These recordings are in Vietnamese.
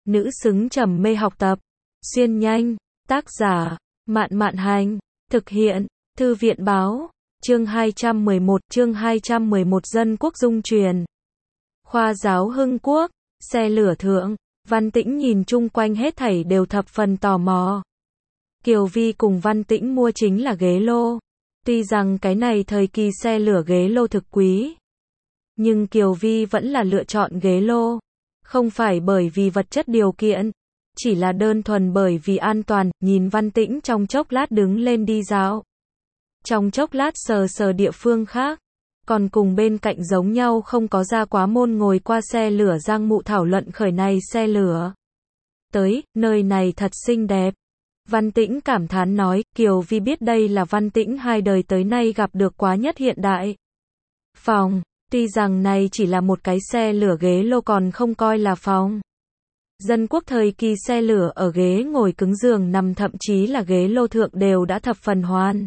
nữ xứng trầm mê học tập. Xuyên nhanh, tác giả, Mạn Mạn Hành, thực hiện, Thư viện Báo, chương 211 Dân Quốc Dung Truyền. Khoa giáo Hưng Quốc, xe lửa thượng, Văn Tĩnh nhìn chung quanh hết thảy đều thập phần tò mò. Kiều Vi cùng Văn Tĩnh mua chính là ghế lô. Tuy rằng cái này thời kỳ xe lửa ghế lô thực quý, nhưng Kiều Vi vẫn là lựa chọn ghế lô. Không phải bởi vì vật chất điều kiện, chỉ là đơn thuần bởi vì an toàn. Nhìn Văn Tĩnh trong chốc lát đứng lên đi dạo, trong chốc lát sờ sờ địa phương khác, còn cùng bên cạnh giống nhau không có ra quá môn ngồi qua xe lửa Giang Mụ thảo luận khởi này xe lửa. Tới, nơi này thật xinh đẹp. Văn Tĩnh cảm thán nói. Kiều Vi biết đây là Văn Tĩnh hai đời tới nay gặp được quá nhất hiện đại phòng. Tuy rằng này chỉ là một cái xe lửa ghế lô còn không coi là phòng. Dân quốc thời kỳ xe lửa ở ghế ngồi cứng giường nằm thậm chí là ghế lô thượng đều đã thập phần hoàn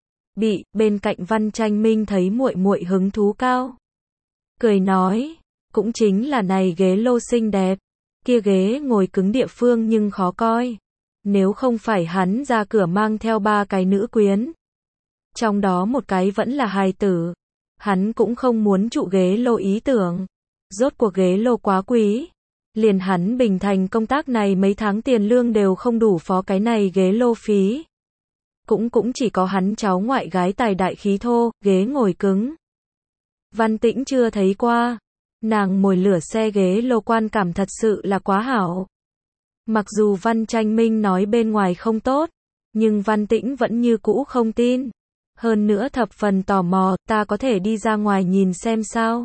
bị. Bên cạnh Văn Tranh Minh thấy muội muội hứng thú cao, cười nói, cũng chính là này ghế lô xinh đẹp, kia ghế ngồi cứng địa phương nhưng khó coi. Nếu không phải hắn ra cửa mang theo 3 cái nữ quyến, trong đó một cái vẫn là hài tử, hắn cũng không muốn trụ ghế lô ý tưởng. Rốt cuộc ghế lô quá quý, liền hắn Bình Thành công tác này mấy tháng tiền lương đều không đủ phó cái này ghế lô phí. Cũng chỉ có hắn cháu ngoại gái tài đại khí thô, ghế ngồi cứng. Văn Tĩnh chưa thấy qua, nàng ngồi lửa xe ghế lô quan cảm thật sự là quá hảo. Mặc dù Văn Tranh Minh nói bên ngoài không tốt, nhưng Văn Tĩnh vẫn như cũ không tin. Hơn nữa thập phần tò mò, ta có thể đi ra ngoài nhìn xem sao.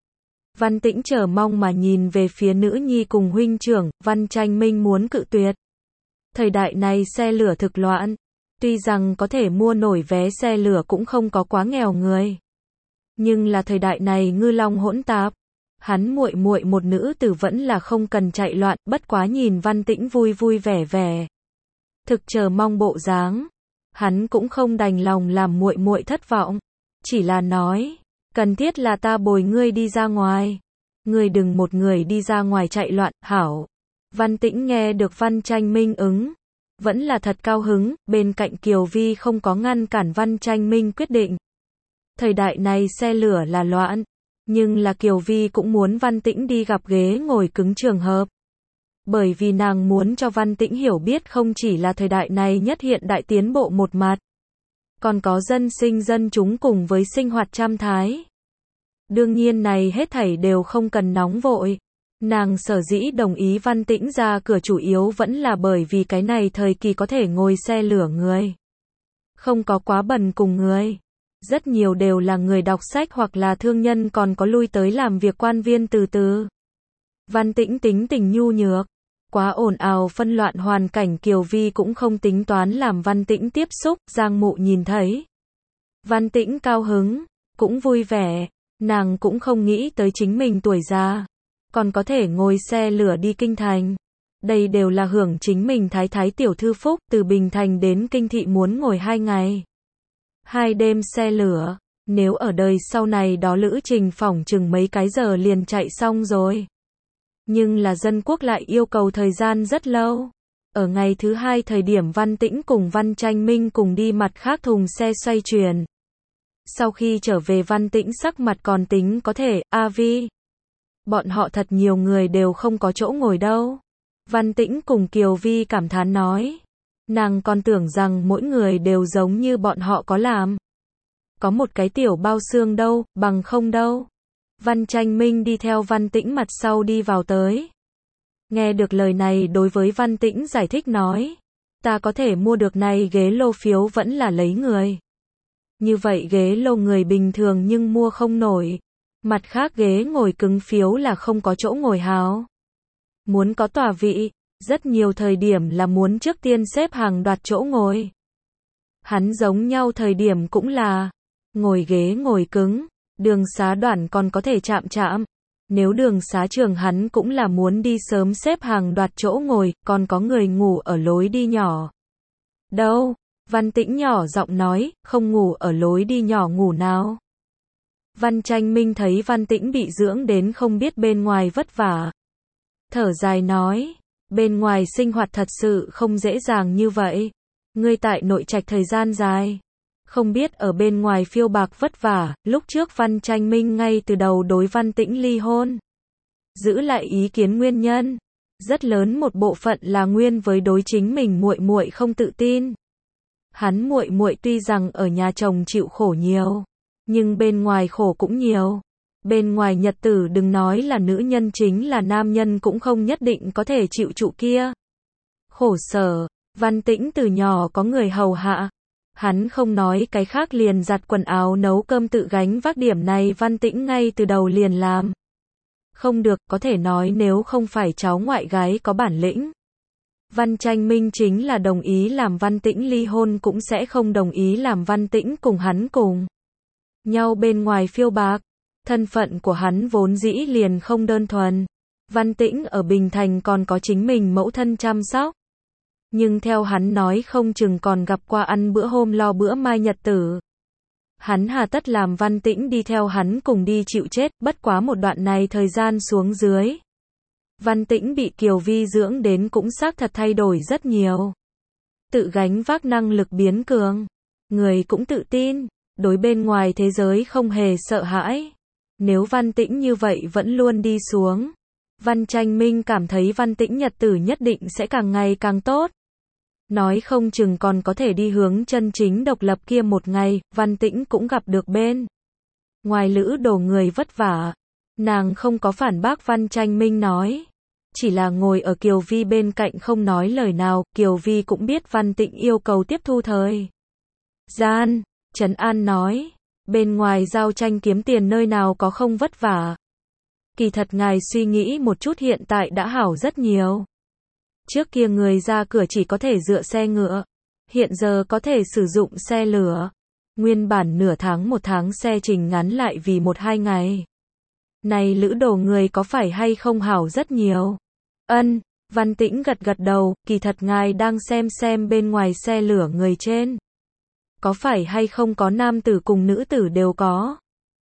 Văn Tĩnh chờ mong mà nhìn về phía nữ nhi cùng huynh trưởng. Văn Tranh Minh muốn cự tuyệt. Thời đại này xe lửa thực loạn, tuy rằng có thể mua nổi vé xe lửa cũng không có quá nghèo người. Nhưng là thời đại này ngư long hỗn tạp, hắn muội muội một nữ tử vẫn là không cần chạy loạn. Bất quá nhìn Văn Tĩnh vui vui vẻ vẻ, thực chờ mong bộ dáng, hắn cũng không đành lòng làm muội muội thất vọng, chỉ là nói, cần thiết là ta bồi ngươi đi ra ngoài, ngươi đừng một người đi ra ngoài chạy loạn. Hảo. Văn Tĩnh nghe được Văn Tranh Minh ứng, vẫn là thật cao hứng. Bên cạnh Kiều Vi không có ngăn cản Văn Tranh Minh quyết định. Thời đại này xe lửa là loạn, nhưng là Kiều Vi cũng muốn Văn Tĩnh đi gặp ghế ngồi cứng trường hợp. Bởi vì nàng muốn cho Văn Tĩnh hiểu biết không chỉ là thời đại này nhất hiện đại tiến bộ một mặt, còn có dân sinh dân chúng cùng với sinh hoạt trăm thái. Đương nhiên này hết thảy đều không cần nóng vội. Nàng sở dĩ đồng ý Văn Tĩnh ra cửa chủ yếu vẫn là bởi vì cái này thời kỳ có thể ngồi xe lửa người không có quá bần cùng người. Rất nhiều đều là người đọc sách hoặc là thương nhân, còn có lui tới làm việc quan viên từ từ. Văn Tĩnh tính tình nhu nhược, quá ồn ào phân loạn hoàn cảnh Kiều Vi cũng không tính toán làm Văn Tĩnh tiếp xúc. Giang Mụ nhìn thấy Văn Tĩnh cao hứng, cũng vui vẻ, nàng cũng không nghĩ tới chính mình tuổi già còn có thể ngồi xe lửa đi kinh thành. Đây đều là hưởng chính mình thái thái tiểu thư phúc. Từ Bình Thành đến Kinh Thị muốn ngồi 2 ngày 2 đêm xe lửa, nếu ở đời sau này đó lữ trình phỏng chừng mấy cái giờ liền chạy xong rồi. Nhưng là dân quốc lại yêu cầu thời gian rất lâu. Ở ngày thứ 2 thời điểm Văn Tĩnh cùng Văn Tranh Minh cùng đi mặt khác thùng xe xoay chuyển. Sau khi trở về Văn Tĩnh sắc mặt còn tính có thể. Vi, bọn họ thật nhiều người đều không có chỗ ngồi đâu. Văn Tĩnh cùng Kiều Vi cảm thán nói. Nàng còn tưởng rằng mỗi người đều giống như bọn họ có làm có một cái tiểu bao xương đâu, bằng không đâu. Văn Tranh Minh đi theo Văn Tĩnh mặt sau đi vào tới. Nghe được lời này đối với Văn Tĩnh giải thích nói. Ta có thể mua được này ghế lô phiếu vẫn là lấy người. Như vậy ghế lô người bình thường nhưng mua không nổi. Mặt khác ghế ngồi cứng phiếu là không có chỗ ngồi háo. Muốn có tòa vị, rất nhiều thời điểm là muốn trước tiên xếp hàng đoạt chỗ ngồi. Hắn giống nhau thời điểm cũng là ngồi ghế ngồi cứng, đường xá đoạn còn có thể chạm chạm. Nếu đường xá trường hắn cũng là muốn đi sớm xếp hàng đoạt chỗ ngồi. Còn có người ngủ ở lối đi nhỏ. Đâu? Văn Tĩnh nhỏ giọng nói, không ngủ ở lối đi nhỏ ngủ nào. Văn Tranh Minh thấy Văn Tĩnh bị dưỡng đến không biết bên ngoài vất vả, thở dài nói, Bên ngoài sinh hoạt thật sự không dễ dàng như vậy. Ngươi tại nội trạch thời gian dài, không biết ở bên ngoài phiêu bạc vất vả, lúc trước Văn Tranh Minh ngay từ đầu đối Văn Tĩnh ly hôn. Giữ lại ý kiến nguyên nhân, rất lớn một bộ phận là nguyên với đối chính mình muội muội không tự tin. Hắn muội muội tuy rằng ở nhà chồng chịu khổ nhiều, nhưng bên ngoài khổ cũng nhiều. Bên ngoài nhật tử đừng nói là nữ nhân, chính là nam nhân cũng không nhất định có thể chịu trụ kia khổ sở. Văn Tĩnh từ nhỏ có người hầu hạ, hắn không nói cái khác, liền giặt quần áo nấu cơm tự gánh vác, điểm này Văn Tĩnh ngay từ đầu liền làm không được, có thể nói nếu không phải cháu ngoại gái có bản lĩnh, Văn Tranh Minh chính là đồng ý làm Văn Tĩnh ly hôn cũng sẽ không đồng ý làm Văn Tĩnh cùng hắn cùng nhau bên ngoài phiêu bạc. Thân phận của hắn vốn dĩ liền không đơn thuần. Văn Tĩnh ở Bình Thành còn có chính mình mẫu thân chăm sóc. Nhưng theo hắn nói không chừng còn gặp qua ăn bữa hôm lo bữa mai nhật tử. Hắn hà tất làm Văn Tĩnh đi theo hắn cùng đi chịu chết, bất quá một đoạn này thời gian xuống dưới. Văn Tĩnh bị Kiều Vi dưỡng đến cũng xác thật thay đổi rất nhiều. Tự gánh vác năng lực biến cường. Người cũng tự tin, đối bên ngoài thế giới không hề sợ hãi. Nếu Văn Tĩnh như vậy vẫn luôn đi xuống, Văn Tranh Minh cảm thấy Văn Tĩnh nhật tử nhất định sẽ càng ngày càng tốt. Nói không chừng còn có thể đi hướng chân chính độc lập kia một ngày. Văn Tĩnh cũng gặp được bên ngoài lữ đồ người vất vả. Nàng không có phản bác Văn Tranh Minh nói, chỉ là ngồi ở Kiều Vi bên cạnh không nói lời nào. Kiều Vi cũng biết Văn Tĩnh yêu cầu tiếp thu thời gian, trấn an nói, bên ngoài giao tranh kiếm tiền nơi nào có không vất vả. Kỳ thật ngài suy nghĩ một chút, hiện tại đã hảo rất nhiều. Trước kia người ra cửa chỉ có thể dựa xe ngựa, hiện giờ có thể sử dụng xe lửa. Nguyên bản nửa tháng một tháng xe trình ngắn lại vì 1-2 ngày. Này lữ đồ người có phải hay không hảo rất nhiều? Ân, Văn Tĩnh gật gật đầu, kỳ thật ngài đang xem bên ngoài xe lửa người trên. Có phải hay không có nam tử cùng nữ tử đều có?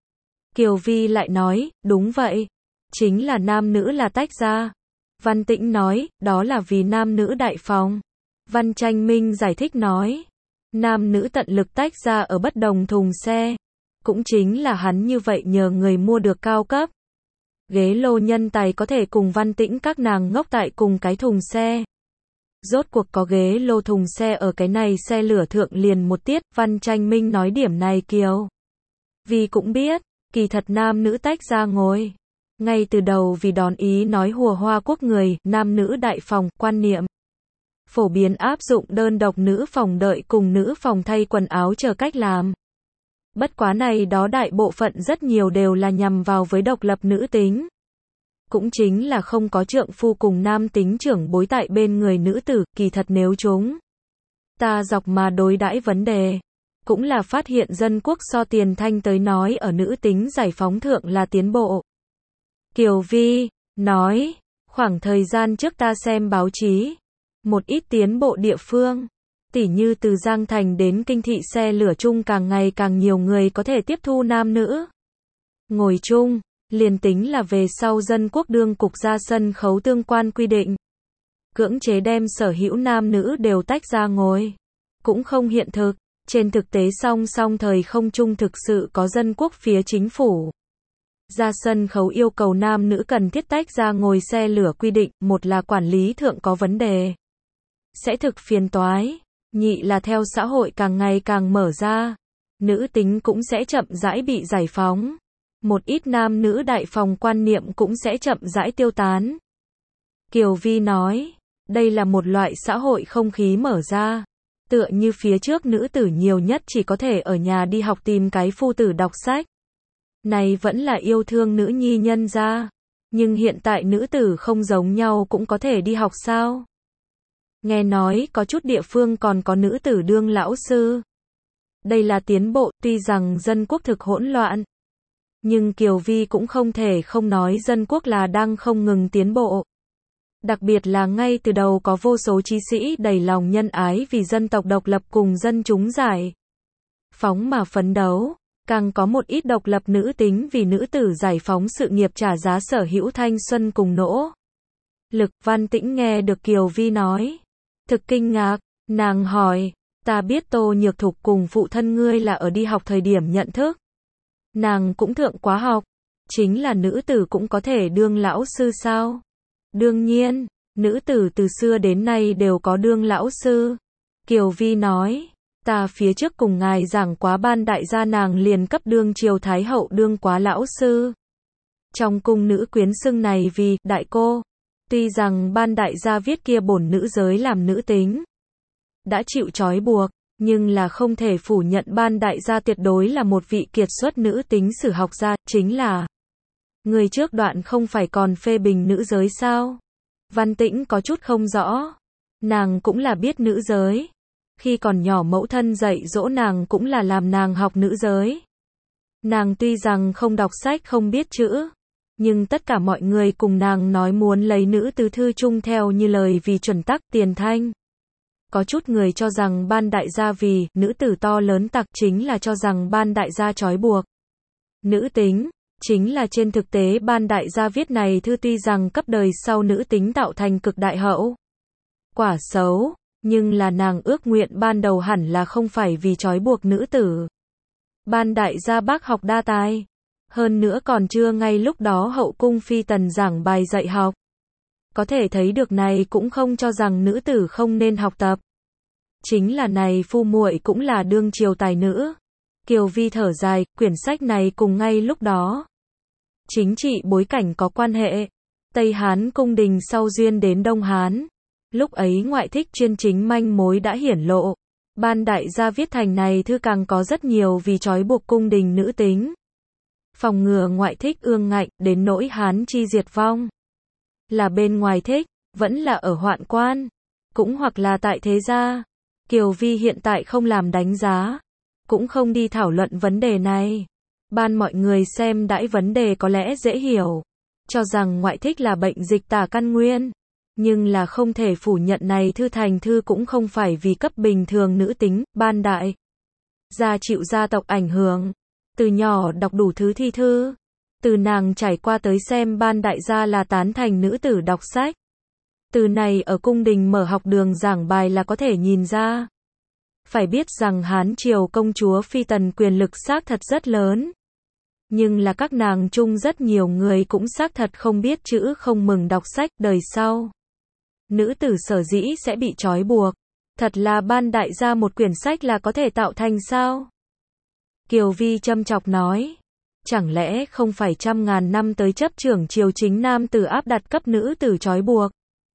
Kiều Vi lại nói, đúng vậy. Chính là nam nữ là tách ra. Văn Tĩnh nói, đó là vì nam nữ đại phòng. Văn Tranh Minh giải thích nói, nam nữ tận lực tách ra ở bất đồng thùng xe. Cũng chính là hắn như vậy nhờ người mua được cao cấp ghế lô nhân tài có thể cùng Văn Tĩnh các nàng ngốc tại cùng cái thùng xe. Rốt cuộc có ghế lô thùng xe ở cái này xe lửa thượng liền một tiết. Văn Tranh Minh nói điểm này Kiều Vi cũng biết, kỳ thật nam nữ tách ra ngồi. Ngay từ đầu vì đón ý nói hùa Hoa Quốc người, nam nữ đại phòng, quan niệm phổ biến áp dụng đơn độc nữ phòng đợi cùng nữ phòng thay quần áo chờ cách làm. Bất quá này đó đại bộ phận rất nhiều đều là nhằm vào với độc lập nữ tính. Cũng chính là không có trượng phu cùng nam tính trưởng bối tại bên người nữ tử. Kỳ thật nếu chúng ta dọc mà đối đãi vấn đề, cũng là phát hiện dân quốc so tiền thanh tới nói ở nữ tính giải phóng thượng là tiến bộ. Kiều Vi nói, khoảng thời gian trước ta xem báo chí, một ít tiến bộ địa phương, tỉ như từ Giang Thành đến Kinh Thị xe lửa chung càng ngày càng nhiều người có thể tiếp thu nam nữ ngồi chung, liền tính là về sau dân quốc đương cục ra sân khấu tương quan quy định, cưỡng chế đem sở hữu nam nữ đều tách ra ngồi, cũng không hiện thực. Trên thực tế song song thời không chung thực sự có dân quốc phía chính phủ ra sân khấu yêu cầu nam nữ cần thiết tách ra ngồi xe lửa quy định, một là quản lý thượng có vấn đề, sẽ thực phiền toái, nhị là theo xã hội càng ngày càng mở ra, nữ tính cũng sẽ chậm rãi bị giải phóng, một ít nam nữ đại phòng quan niệm cũng sẽ chậm rãi tiêu tán. Kiều Vi nói, đây là một loại xã hội không khí mở ra, tựa như phía trước nữ tử nhiều nhất chỉ có thể ở nhà đi học tìm cái phu tử đọc sách. Này vẫn là yêu thương nữ nhi nhân gia, nhưng hiện tại nữ tử không giống nhau cũng có thể đi học sao? Nghe nói có chút địa phương còn có nữ tử đương lão sư. Đây là tiến bộ, tuy rằng dân quốc thực hỗn loạn, nhưng Kiều Vi cũng không thể không nói dân quốc là đang không ngừng tiến bộ. Đặc biệt là ngay từ đầu có vô số chí sĩ đầy lòng nhân ái vì dân tộc độc lập cùng dân chúng giải phóng mà phấn đấu. Càng có một ít độc lập nữ tính vì nữ tử giải phóng sự nghiệp trả giá sở hữu thanh xuân cùng nỗ Lực. Văn Tĩnh nghe được Kiều Vi nói. Thực kinh ngạc, nàng hỏi, ta biết Tô Nhược Thục cùng phụ thân ngươi là ở đi học thời điểm nhận thức. Nàng cũng thượng quá học, chính là nữ tử cũng có thể đương lão sư sao? Đương nhiên, nữ tử từ xưa đến nay đều có đương lão sư. Kiều Vi nói, ta phía trước cùng ngài giảng quá ban đại gia nàng liền cấp đương triều thái hậu đương quá lão sư. Trong cung nữ quyến xưng này vì đại cô. Tuy rằng ban đại gia viết kia bổn nữ giới làm nữ tính đã chịu trói buộc, nhưng là không thể phủ nhận ban đại gia tuyệt đối là một vị kiệt xuất nữ tính sử học gia, chính là người trước đoạn không phải còn phê bình nữ giới sao? Văn Tĩnh có chút không rõ. Nàng cũng là biết nữ giới. Khi còn nhỏ mẫu thân dạy dỗ nàng cũng là làm nàng học nữ giới. Nàng tuy rằng không đọc sách không biết chữ, nhưng tất cả mọi người cùng nàng nói muốn lấy nữ tứ thư chung theo như lời vì chuẩn tắc tiền thanh. Có chút người cho rằng ban đại gia vì nữ tử to lớn tặc chính là cho rằng ban đại gia trói buộc nữ tính, chính là trên thực tế ban đại gia viết này thư tuy rằng cấp đời sau nữ tính tạo thành cực đại hậu quả xấu, nhưng là nàng ước nguyện ban đầu hẳn là không phải vì trói buộc nữ tử. Ban đại gia bác học đa tài, hơn nữa còn chưa ngay lúc đó hậu cung phi tần giảng bài dạy học. Có thể thấy được này cũng không cho rằng nữ tử không nên học tập. Chính là này phu muội cũng là đương triều tài nữ. Kiều Vi thở dài, quyển sách này cùng ngay lúc đó chính trị bối cảnh có quan hệ. Tây Hán cung đình sau duyên đến Đông Hán. Lúc ấy ngoại thích chuyên chính manh mối đã hiển lộ. Ban đại gia viết thành này thư càng có rất nhiều vì trói buộc cung đình nữ tính. Phòng ngừa ngoại thích ương ngạnh đến nỗi Hán chi diệt vong. Là bên ngoài thích, vẫn là ở hoạn quan, cũng hoặc là tại thế gia. Kiều Vi hiện tại không làm đánh giá, cũng không đi thảo luận vấn đề này. Ban mọi người xem đãi vấn đề có lẽ dễ hiểu, cho rằng ngoại thích là bệnh dịch tả căn nguyên, nhưng là không thể phủ nhận này thư thành thư cũng không phải vì cấp bình thường nữ tính. Ban đại gia chịu gia tộc ảnh hưởng, từ nhỏ đọc đủ thứ thi thư, từ nàng trải qua tới xem ban đại gia là tán thành nữ tử đọc sách. Từ này ở cung đình mở học đường giảng bài là có thể nhìn ra. Phải biết rằng Hán triều công chúa phi tần quyền lực xác thật rất lớn. Nhưng là các nàng chung rất nhiều người cũng xác thật không biết chữ không mừng đọc sách đời sau. Nữ tử sở dĩ sẽ bị trói buộc. Thật là ban đại gia một quyển sách là có thể tạo thành sao? Kiều Vi châm chọc nói. Chẳng lẽ không phải trăm ngàn năm tới chấp trưởng triều chính nam tử áp đặt cấp nữ tử trói buộc?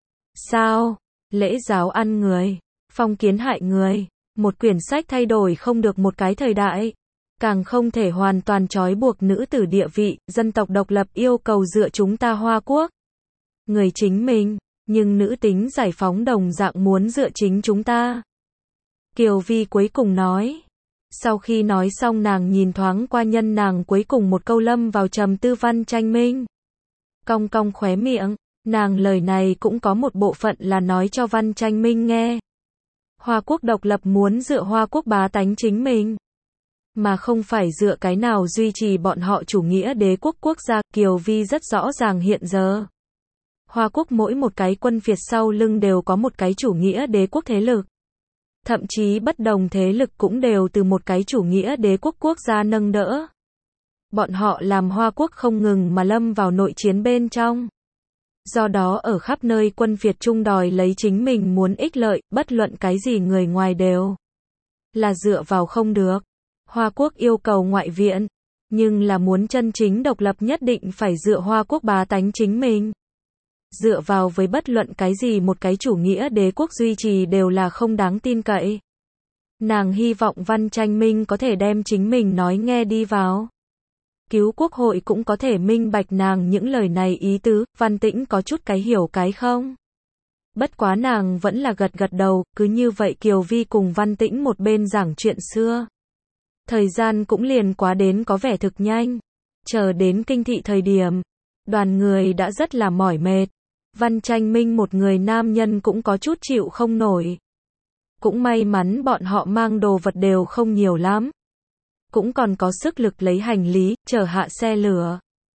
Sao? Lễ giáo ăn người, phong kiến hại người. Một quyển sách thay đổi không được một cái thời đại. Càng không thể hoàn toàn trói buộc nữ tử địa vị, dân tộc độc lập yêu cầu dựa chúng ta Hoa Quốc. Người chính mình, nhưng nữ tính giải phóng đồng dạng muốn dựa chính chúng ta. Kiều Vi cuối cùng nói. Sau khi nói xong nàng nhìn thoáng qua nhân nàng cuối cùng một câu lâm vào trầm tư Văn Tranh Minh. Cong cong khóe miệng, nàng lời này cũng có một bộ phận là nói cho Văn Tranh Minh nghe. Hoa Quốc độc lập muốn dựa Hoa Quốc bá tánh chính mình, mà không phải dựa cái nào duy trì bọn họ chủ nghĩa đế quốc quốc gia. Kiều Vi rất rõ ràng hiện giờ. Hoa Quốc mỗi một cái quân phiệt sau lưng đều có một cái chủ nghĩa đế quốc thế lực. Thậm chí bất đồng thế lực cũng đều từ một cái chủ nghĩa đế quốc quốc gia nâng đỡ. Bọn họ làm Hoa Quốc không ngừng mà lâm vào nội chiến bên trong. Do đó ở khắp nơi quân phiệt chung đòi lấy chính mình muốn ích lợi, bất luận cái gì người ngoài đều là dựa vào không được. Hoa Quốc yêu cầu ngoại viện, nhưng là muốn chân chính độc lập nhất định phải dựa Hoa Quốc bá tánh chính mình. Dựa vào với bất luận cái gì một cái chủ nghĩa đế quốc duy trì đều là không đáng tin cậy. Nàng hy vọng Văn Tranh Minh có thể đem chính mình nói nghe đi vào. Cứu quốc hội cũng có thể minh bạch nàng những lời này ý tứ. Văn Tĩnh có chút cái hiểu cái không. Bất quá nàng vẫn là gật gật đầu. Cứ như vậy Kiều Vi cùng Văn Tĩnh một bên giảng chuyện xưa. Thời gian cũng liền quá đến có vẻ thực nhanh. Chờ đến kinh thị thời điểm, đoàn người đã rất là mỏi mệt. Văn Tranh Minh một người nam nhân cũng có chút chịu không nổi. Cũng may mắn bọn họ mang đồ vật đều không nhiều lắm. Cũng còn có sức lực lấy hành lý, chờ hạ xe lửa.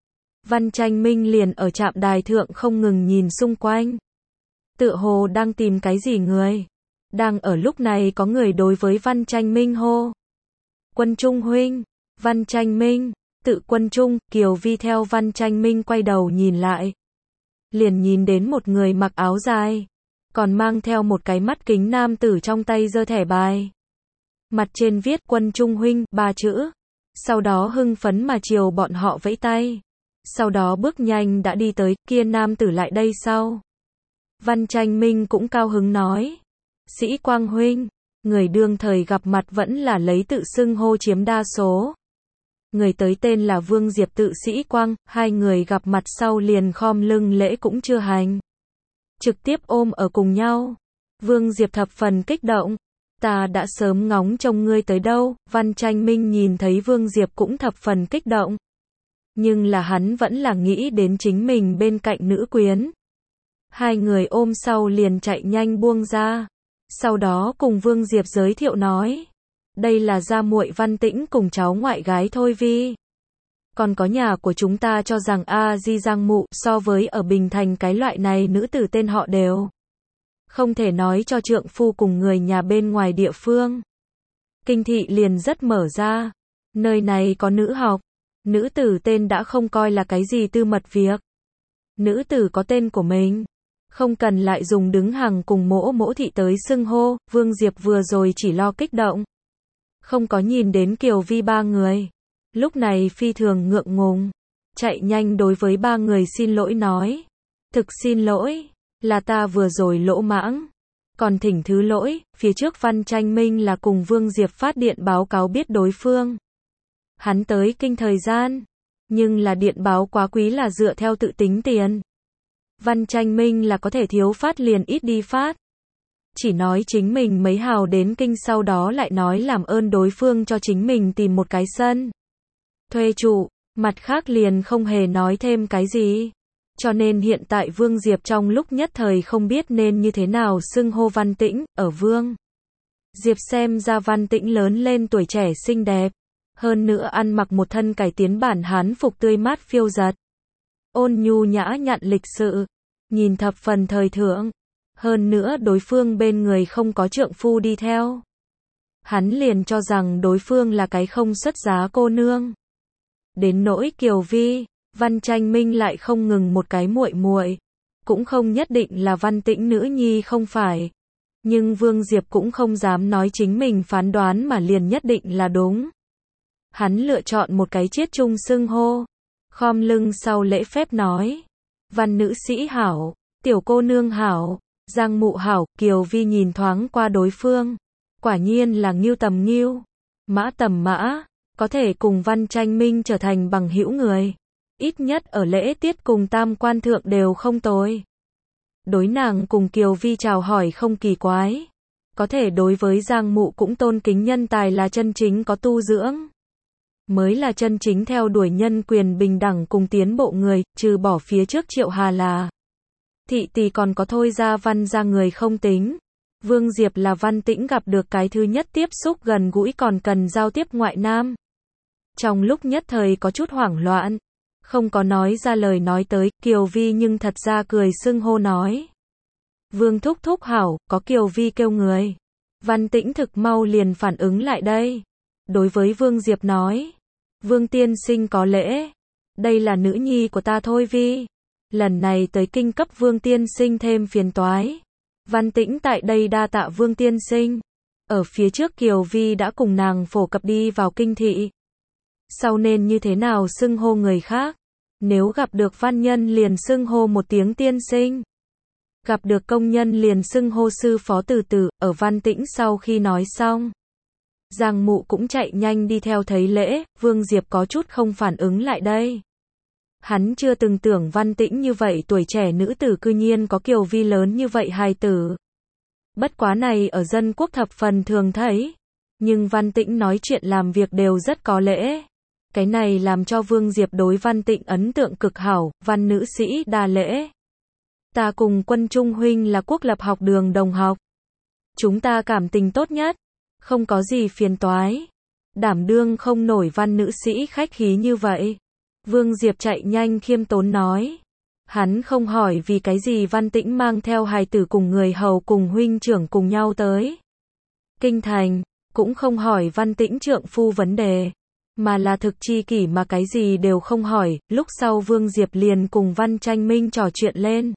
Văn Tranh Minh liền ở trạm đài thượng không ngừng nhìn xung quanh. Tựa hồ đang tìm cái gì người. Đang ở lúc này có người đối với Văn Tranh Minh hô. Quân Trung huynh, Văn Tranh Minh, tự Quân Trung, Kiều Vi theo Văn Tranh Minh quay đầu nhìn lại. Liền nhìn đến một người mặc áo dài, còn mang theo một cái mắt kính nam tử trong tay giơ thẻ bài. Mặt trên viết Quân Trung huynh, 3 chữ. Sau đó hưng phấn mà chiều bọn họ vẫy tay. Sau đó bước nhanh đã đi tới, kia nam tử lại đây sau. Văn Tranh Minh cũng cao hứng nói. Sĩ Quang huynh, người đương thời gặp mặt vẫn là lấy tự xưng hô chiếm đa số. Người tới tên là Vương Diệp tự Sĩ Quang, hai người gặp mặt sau liền khom lưng lễ cũng chưa hành. Trực tiếp ôm ở cùng nhau. Vương Diệp thập phần kích động. Ta đã sớm ngóng trông ngươi tới đâu. Văn Tranh Minh nhìn thấy Vương Diệp cũng thập phần kích động. Nhưng là hắn vẫn là nghĩ đến chính mình bên cạnh nữ quyến. Hai người ôm sau liền chạy nhanh buông ra. Sau đó cùng Vương Diệp giới thiệu nói. Đây là gia muội Văn Tĩnh cùng cháu ngoại gái Thôi Vi. Còn có nhà của chúng ta cho rằng Di Giang Mụ so với ở Bình Thành cái loại này nữ tử tên họ đều. Không thể nói cho trượng phu cùng người nhà bên ngoài địa phương. Kinh thị liền rất mở ra. Nơi này có nữ học. Nữ tử tên đã không coi là cái gì tư mật việc. Nữ tử có tên của mình. Không cần lại dùng đứng hàng cùng mỗ mỗ thị tới xưng hô. Vương Diệp vừa rồi chỉ lo kích động. Không có nhìn đến Kiều Vi ba người. Lúc này phi thường ngượng ngùng. Chạy nhanh đối với ba người xin lỗi nói. Thực xin lỗi. Là ta vừa rồi lỗ mãng. Còn thỉnh thứ lỗi. Phía trước Văn Tranh Minh là cùng Vương Diệp phát điện báo cáo biết đối phương. Hắn tới kinh thời gian. Nhưng là điện báo quá quý là dựa theo tự tính tiền. Văn Tranh Minh là có thể thiếu phát liền ít đi phát. Chỉ nói chính mình mấy hào đến kinh sau đó lại nói làm ơn đối phương cho chính mình tìm một cái sân. Thuê trụ, mặt khác liền không hề nói thêm cái gì. Cho nên hiện tại Vương Diệp trong lúc nhất thời không biết nên như thế nào xưng hô Văn Tĩnh, ở Vương Diệp xem ra Văn Tĩnh lớn lên tuổi trẻ xinh đẹp. Hơn nữa ăn mặc một thân cải tiến bản Hán phục tươi mát phiêu dật. Ôn nhu nhã nhặn lịch sự. Nhìn thập phần thời thượng. Hơn nữa đối phương bên người không có trượng phu đi theo. Hắn liền cho rằng đối phương là cái không xuất giá cô nương. Đến nỗi Kiều Vi, Văn Tranh Minh lại không ngừng một cái muội muội, cũng không nhất định là Văn Tĩnh nữ nhi không phải. Nhưng Vương Diệp cũng không dám nói chính mình phán đoán mà liền nhất định là đúng. Hắn lựa chọn một cái chiết chung xưng hô, khom lưng sau lễ phép nói. Văn nữ sĩ hảo, tiểu cô nương hảo, Giang Mụ hảo. Kiều Vi nhìn thoáng qua đối phương. Quả nhiên là Ngưu tầm Ngưu, Mã tầm Mã, có thể cùng Văn Tranh Minh trở thành bằng hữu người. Ít nhất ở lễ tiết cùng tam quan thượng đều không tồi. Đối nàng cùng Kiều Vi chào hỏi không kỳ quái. Có thể đối với Giang Mụ cũng tôn kính nhân tài là chân chính có tu dưỡng. Mới là chân chính theo đuổi nhân quyền bình đẳng cùng tiến bộ người, trừ bỏ phía trước Triệu Hà là thị tỷ còn có Thôi Gia Văn ra người không tính. Vương Diệp là Văn Tĩnh gặp được cái thứ nhất tiếp xúc gần gũi còn cần giao tiếp ngoại nam. Trong lúc nhất thời có chút hoảng loạn, không có nói ra lời nói tới. Kiều Vi nhưng thật ra cười xưng hô nói. Vương thúc thúc hảo. Có Kiều Vi kêu người. Văn Tĩnh thực mau liền phản ứng lại đây. Đối với Vương Diệp nói. Vương tiên sinh có lễ. Đây là nữ nhi của ta Thôi Vi. Lần này tới kinh cấp Vương tiên sinh thêm phiền toái. Văn Tĩnh tại đây đa tạ Vương tiên sinh. Ở phía trước Kiều Vi đã cùng nàng phổ cập đi vào kinh thị. Sau nên như thế nào xưng hô người khác. Nếu gặp được văn nhân liền xưng hô một tiếng tiên sinh. Gặp được công nhân liền xưng hô sư phó từ từ. Ở Văn Tĩnh sau khi nói xong, Giang Mụ cũng chạy nhanh đi theo thấy lễ. Vương Diệp có chút không phản ứng lại đây. Hắn chưa từng tưởng Văn Tĩnh như vậy tuổi trẻ nữ tử cư nhiên có Kiều Vi lớn như vậy hài tử. Bất quá này ở dân quốc thập phần thường thấy. Nhưng Văn Tĩnh nói chuyện làm việc đều rất có lễ. Cái này làm cho Vương Diệp đối Văn Tĩnh ấn tượng cực hảo. Văn nữ sĩ đa lễ. Ta cùng Quân Trung huynh là quốc lập học đường đồng học. Chúng ta cảm tình tốt nhất. Không có gì phiền toái. Đảm đương không nổi Văn nữ sĩ khách khí như vậy. Vương Diệp chạy nhanh khiêm tốn nói. Hắn không hỏi vì cái gì Văn Tĩnh mang theo hài tử cùng người hầu cùng huynh trưởng cùng nhau tới Kinh Thành, cũng không hỏi Văn Tĩnh trượng phu vấn đề, mà là thực chi kỷ mà cái gì đều không hỏi. Lúc sau Vương Diệp liền cùng Văn Tranh Minh trò chuyện lên.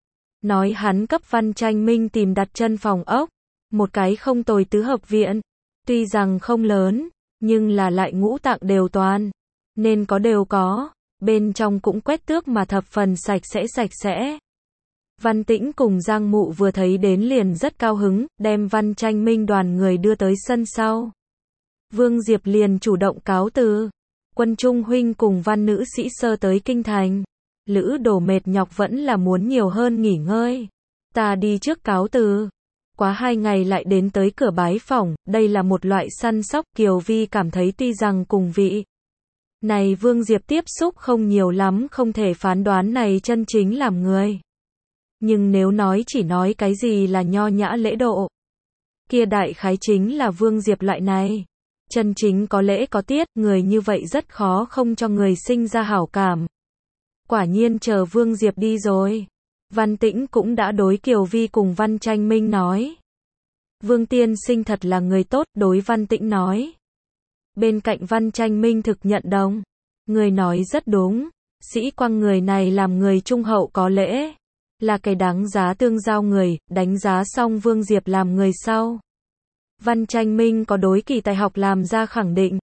Nói hắn cấp Văn Tranh Minh tìm đặt chân phòng ốc, một cái không tồi tứ hợp viện, tuy rằng không lớn, nhưng là lại ngũ tạng đều toàn, nên có đều có, bên trong cũng quét tước mà thập phần sạch sẽ. Văn Tĩnh cùng Giang Mụ vừa thấy đến liền rất cao hứng, đem Văn Tranh Minh đoàn người đưa tới sân sau. Vương Diệp liền chủ động cáo từ. Quân Trung huynh cùng Văn nữ sĩ sơ tới Kinh Thành. Lữ Đồ mệt nhọc vẫn là muốn nhiều hơn nghỉ ngơi. Ta đi trước cáo từ. Quá 2 ngày lại đến tới cửa bái phỏng, đây là một loại săn sóc. Kiều Vi cảm thấy tuy rằng cùng vị này Vương Diệp tiếp xúc không nhiều lắm, không thể phán đoán này chân chính làm người. Nhưng nếu nói chỉ nói cái gì là nho nhã lễ độ, kia đại khái chính là Vương Diệp loại này. Chân chính có lễ có tiết, người như vậy rất khó không cho người sinh ra hảo cảm. Quả nhiên chờ Vương Diệp đi rồi, Văn Tĩnh cũng đã đối Kiều Vi cùng Văn Tranh Minh nói. Vương tiên sinh thật là người tốt, đối Văn Tĩnh nói. Bên cạnh Văn Tranh Minh thực nhận đồng. Người nói rất đúng, sĩ quang người này làm người trung hậu có lễ, là cái đáng giá tương giao người. Đánh giá xong Vương Diệp làm người sau, Văn Tranh Minh có đối kỳ tài học làm ra khẳng định.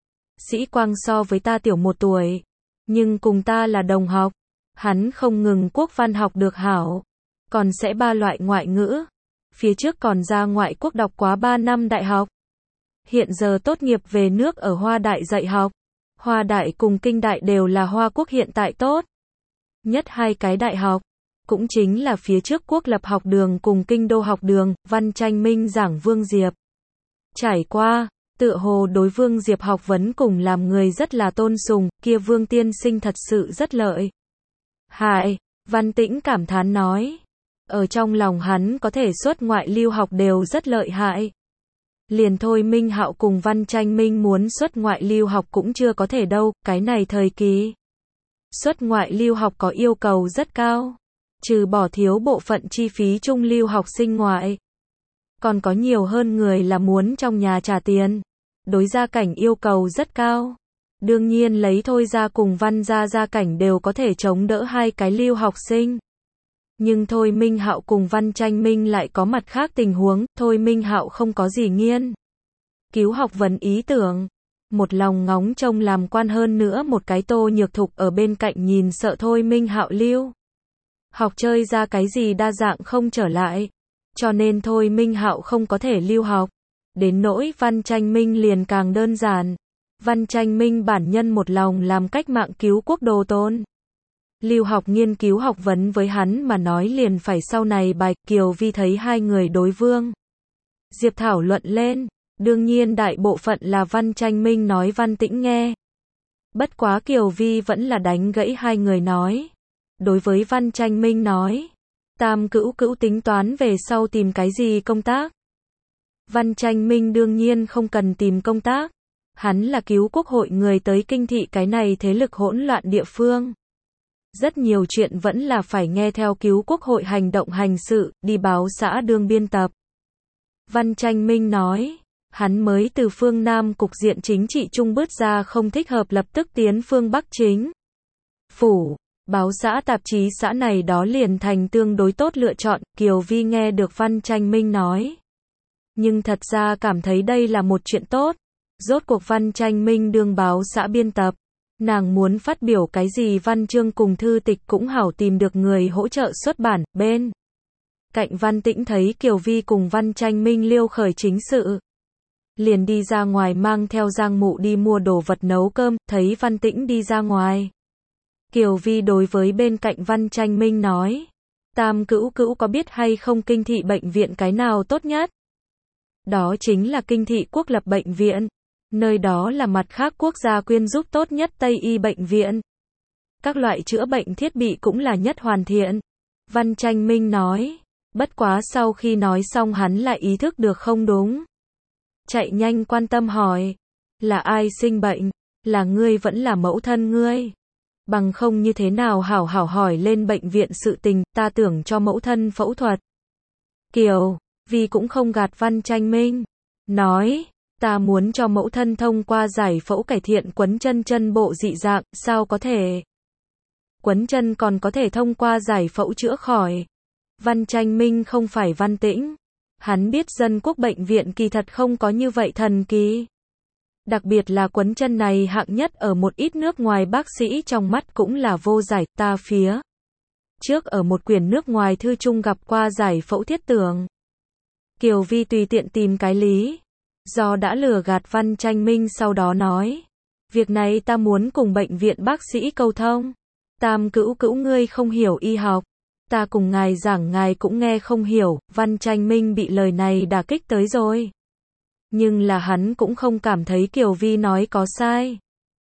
Sĩ quang so với ta tiểu 1 tuổi, nhưng cùng ta là đồng học. Hắn không ngừng quốc văn học được hảo, còn sẽ 3 loại ngoại ngữ. Phía trước còn ra ngoại quốc đọc quá 3 năm đại học. Hiện giờ tốt nghiệp về nước ở Hoa Đại dạy học. Hoa Đại cùng Kinh Đại đều là Hoa Quốc hiện tại tốt nhất 2 cái đại học, cũng chính là phía trước Quốc Lập học đường cùng Kinh Đô học đường. Văn Tranh Minh giảng Vương Diệp trải qua, tựa hồ đối Vương Diệp học vấn cùng làm người rất là tôn sùng, kia Vương tiên sinh thật sự rất lợi hại. Văn Tĩnh cảm thán nói, ở trong lòng hắn có thể xuất ngoại lưu học đều rất lợi hại. Liền thôi Minh Hạo cùng Văn Tranh Minh muốn xuất ngoại lưu học cũng chưa có thể đâu, cái này thời kỳ xuất ngoại lưu học có yêu cầu rất cao, trừ bỏ thiếu bộ phận chi phí chung lưu học sinh ngoại, còn có nhiều hơn người là muốn trong nhà trả tiền, đối gia cảnh yêu cầu rất cao. Đương nhiên lấy Thôi gia cùng Văn gia cảnh đều có thể chống đỡ 2 cái lưu học sinh. Nhưng Thôi Minh Hạo cùng Văn Tranh Minh lại có mặt khác tình huống. Thôi Minh Hạo không có gì nghiên cứu học vấn ý tưởng, một lòng ngóng trông làm quan, hơn nữa một cái Tô Nhược Thục ở bên cạnh nhìn sợ Thôi Minh Hạo lưu học chơi ra cái gì đa dạng không trở lại, cho nên Thôi Minh Hạo không có thể lưu học. Đến nỗi Văn Tranh Minh liền càng đơn giản. Văn Tranh Minh bản nhân một lòng làm cách mạng cứu quốc đồ tôn. Lưu học nghiên cứu học vấn với hắn mà nói liền phải sau này bài. Kiều Vi thấy 2 người đối Vương Diệp thảo luận lên, đương nhiên đại bộ phận là Văn Tranh Minh nói Văn Tĩnh nghe. Bất quá Kiều Vi vẫn là đánh gãy 2 người nói. Đối với Văn Tranh Minh nói, Tam cữu tính toán về sau tìm cái gì công tác? Văn Tranh Minh đương nhiên không cần tìm công tác. Hắn là cứu quốc hội người tới Kinh thị cái này thế lực hỗn loạn địa phương. Rất nhiều chuyện vẫn là phải nghe theo cứu quốc hội hành động hành sự, đi báo xã đương biên tập. Văn Tranh Minh nói, hắn mới từ phương Nam cục diện chính trị trung bước ra không thích hợp lập tức tiến phương Bắc chính phủ. Báo xã tạp chí xã này đó liền thành tương đối tốt lựa chọn. Kiều Vi nghe được Văn Tranh Minh nói, nhưng thật ra cảm thấy đây là một chuyện tốt. Rốt cuộc Văn Tranh Minh đương báo xã biên tập, nàng muốn phát biểu cái gì văn chương cùng thư tịch cũng hảo tìm được người hỗ trợ xuất bản. Bên cạnh Văn Tĩnh thấy Kiều Vi cùng Văn Tranh Minh liêu khởi chính sự, liền đi ra ngoài mang theo Giang Mụ đi mua đồ vật nấu cơm. Thấy Văn Tĩnh đi ra ngoài, Kiều Vi đối với bên cạnh Văn Tranh Minh nói, Tam cữu có biết hay không Kinh thị bệnh viện cái nào tốt nhất? Đó chính là Kinh thị Quốc Lập bệnh viện. Nơi đó là mặt khác quốc gia quyên giúp tốt nhất Tây y bệnh viện. Các loại chữa bệnh thiết bị cũng là nhất hoàn thiện. Văn Tranh Minh nói. Bất quá sau khi nói xong hắn lại ý thức được không đúng. Chạy nhanh quan tâm hỏi. Là ai sinh bệnh? Là ngươi vẫn là mẫu thân ngươi? Bằng không như thế nào hảo hảo hỏi lên bệnh viện sự tình, ta tưởng cho mẫu thân phẫu thuật. Kiều Vi cũng không gạt Văn Tranh Minh. Nói, ta muốn cho mẫu thân thông qua giải phẫu cải thiện quấn chân chân bộ dị dạng, sao có thể? Quấn chân còn có thể thông qua giải phẫu chữa khỏi. Văn Tranh Minh không phải Văn Tĩnh. Hắn biết Dân Quốc bệnh viện kỳ thật không có như vậy thần kỳ. Đặc biệt là quấn chân này hạng nhất ở một ít nước ngoài bác sĩ trong mắt cũng là vô giải, ta phía trước ở một quyển nước ngoài thư chung gặp qua giải phẫu thiết tưởng. Kiều Vi tùy tiện tìm cái lý do đã lừa gạt Văn Tranh Minh, sau đó nói, việc này ta muốn cùng bệnh viện bác sĩ câu thông. Tam Cữu Cữu ngươi không hiểu y học, ta cùng ngài giảng ngài cũng nghe không hiểu. Văn Tranh Minh bị lời này đả kích tới rồi. Nhưng là hắn cũng không cảm thấy Kiều Vi nói có sai.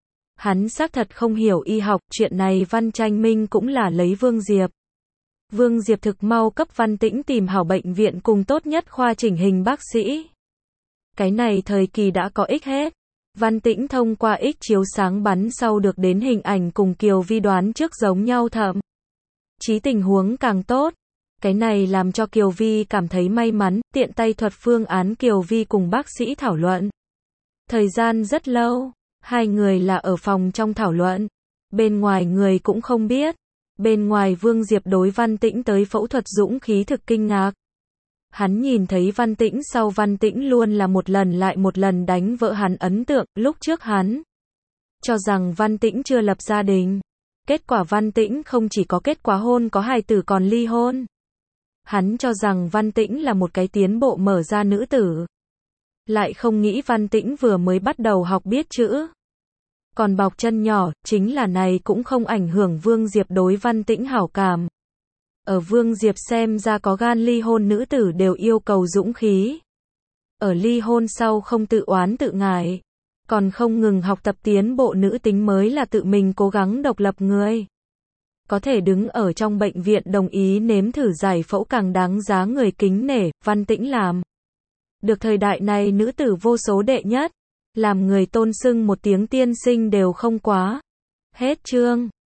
Hắn xác thật không hiểu y học, chuyện này Văn Tranh Minh cũng là lấy Vương Diệp. Vương Diệp thực mau cấp Văn Tĩnh tìm hảo bệnh viện cùng tốt nhất khoa chỉnh hình bác sĩ. Cái này thời kỳ đã có ích hết. Văn Tĩnh thông qua ích chiếu sáng bắn sau được đến hình ảnh cùng Kiều Vi đoán trước giống nhau, thậm chí tình huống càng tốt. Cái này làm cho Kiều Vi cảm thấy may mắn, tiện tay thuật phương án Kiều Vi cùng bác sĩ thảo luận. Thời gian rất lâu, hai người là ở phòng trong thảo luận. Bên ngoài người cũng không biết. Bên ngoài Vương Diệp đối Văn Tĩnh tới phẫu thuật dũng khí thực kinh ngạc. Hắn nhìn thấy Văn Tĩnh sau, Văn Tĩnh luôn là một lần lại một lần đánh vỡ hắn ấn tượng. Lúc trước hắn cho rằng Văn Tĩnh chưa lập gia đình. Kết quả Văn Tĩnh không chỉ có kết quả hôn có hài tử còn ly hôn. Hắn cho rằng Văn Tĩnh là một cái tiến bộ mở ra nữ tử. Lại không nghĩ Văn Tĩnh vừa mới bắt đầu học biết chữ. Còn bọc chân nhỏ, chính là này cũng không ảnh hưởng Vương Diệp đối Văn Tĩnh hảo cảm. Ở Vương Diệp xem ra có gan ly hôn nữ tử đều yêu cầu dũng khí. Ở ly hôn sau không tự oán tự ngại. Còn không ngừng học tập tiến bộ nữ tính mới là tự mình cố gắng độc lập người. Có thể đứng ở trong bệnh viện đồng ý nếm thử giải phẫu càng đáng giá người kính nể. Văn Tĩnh làm được thời đại này nữ tử vô số đệ nhất. Làm người tôn xưng một tiếng tiên sinh đều không quá. Hết chương.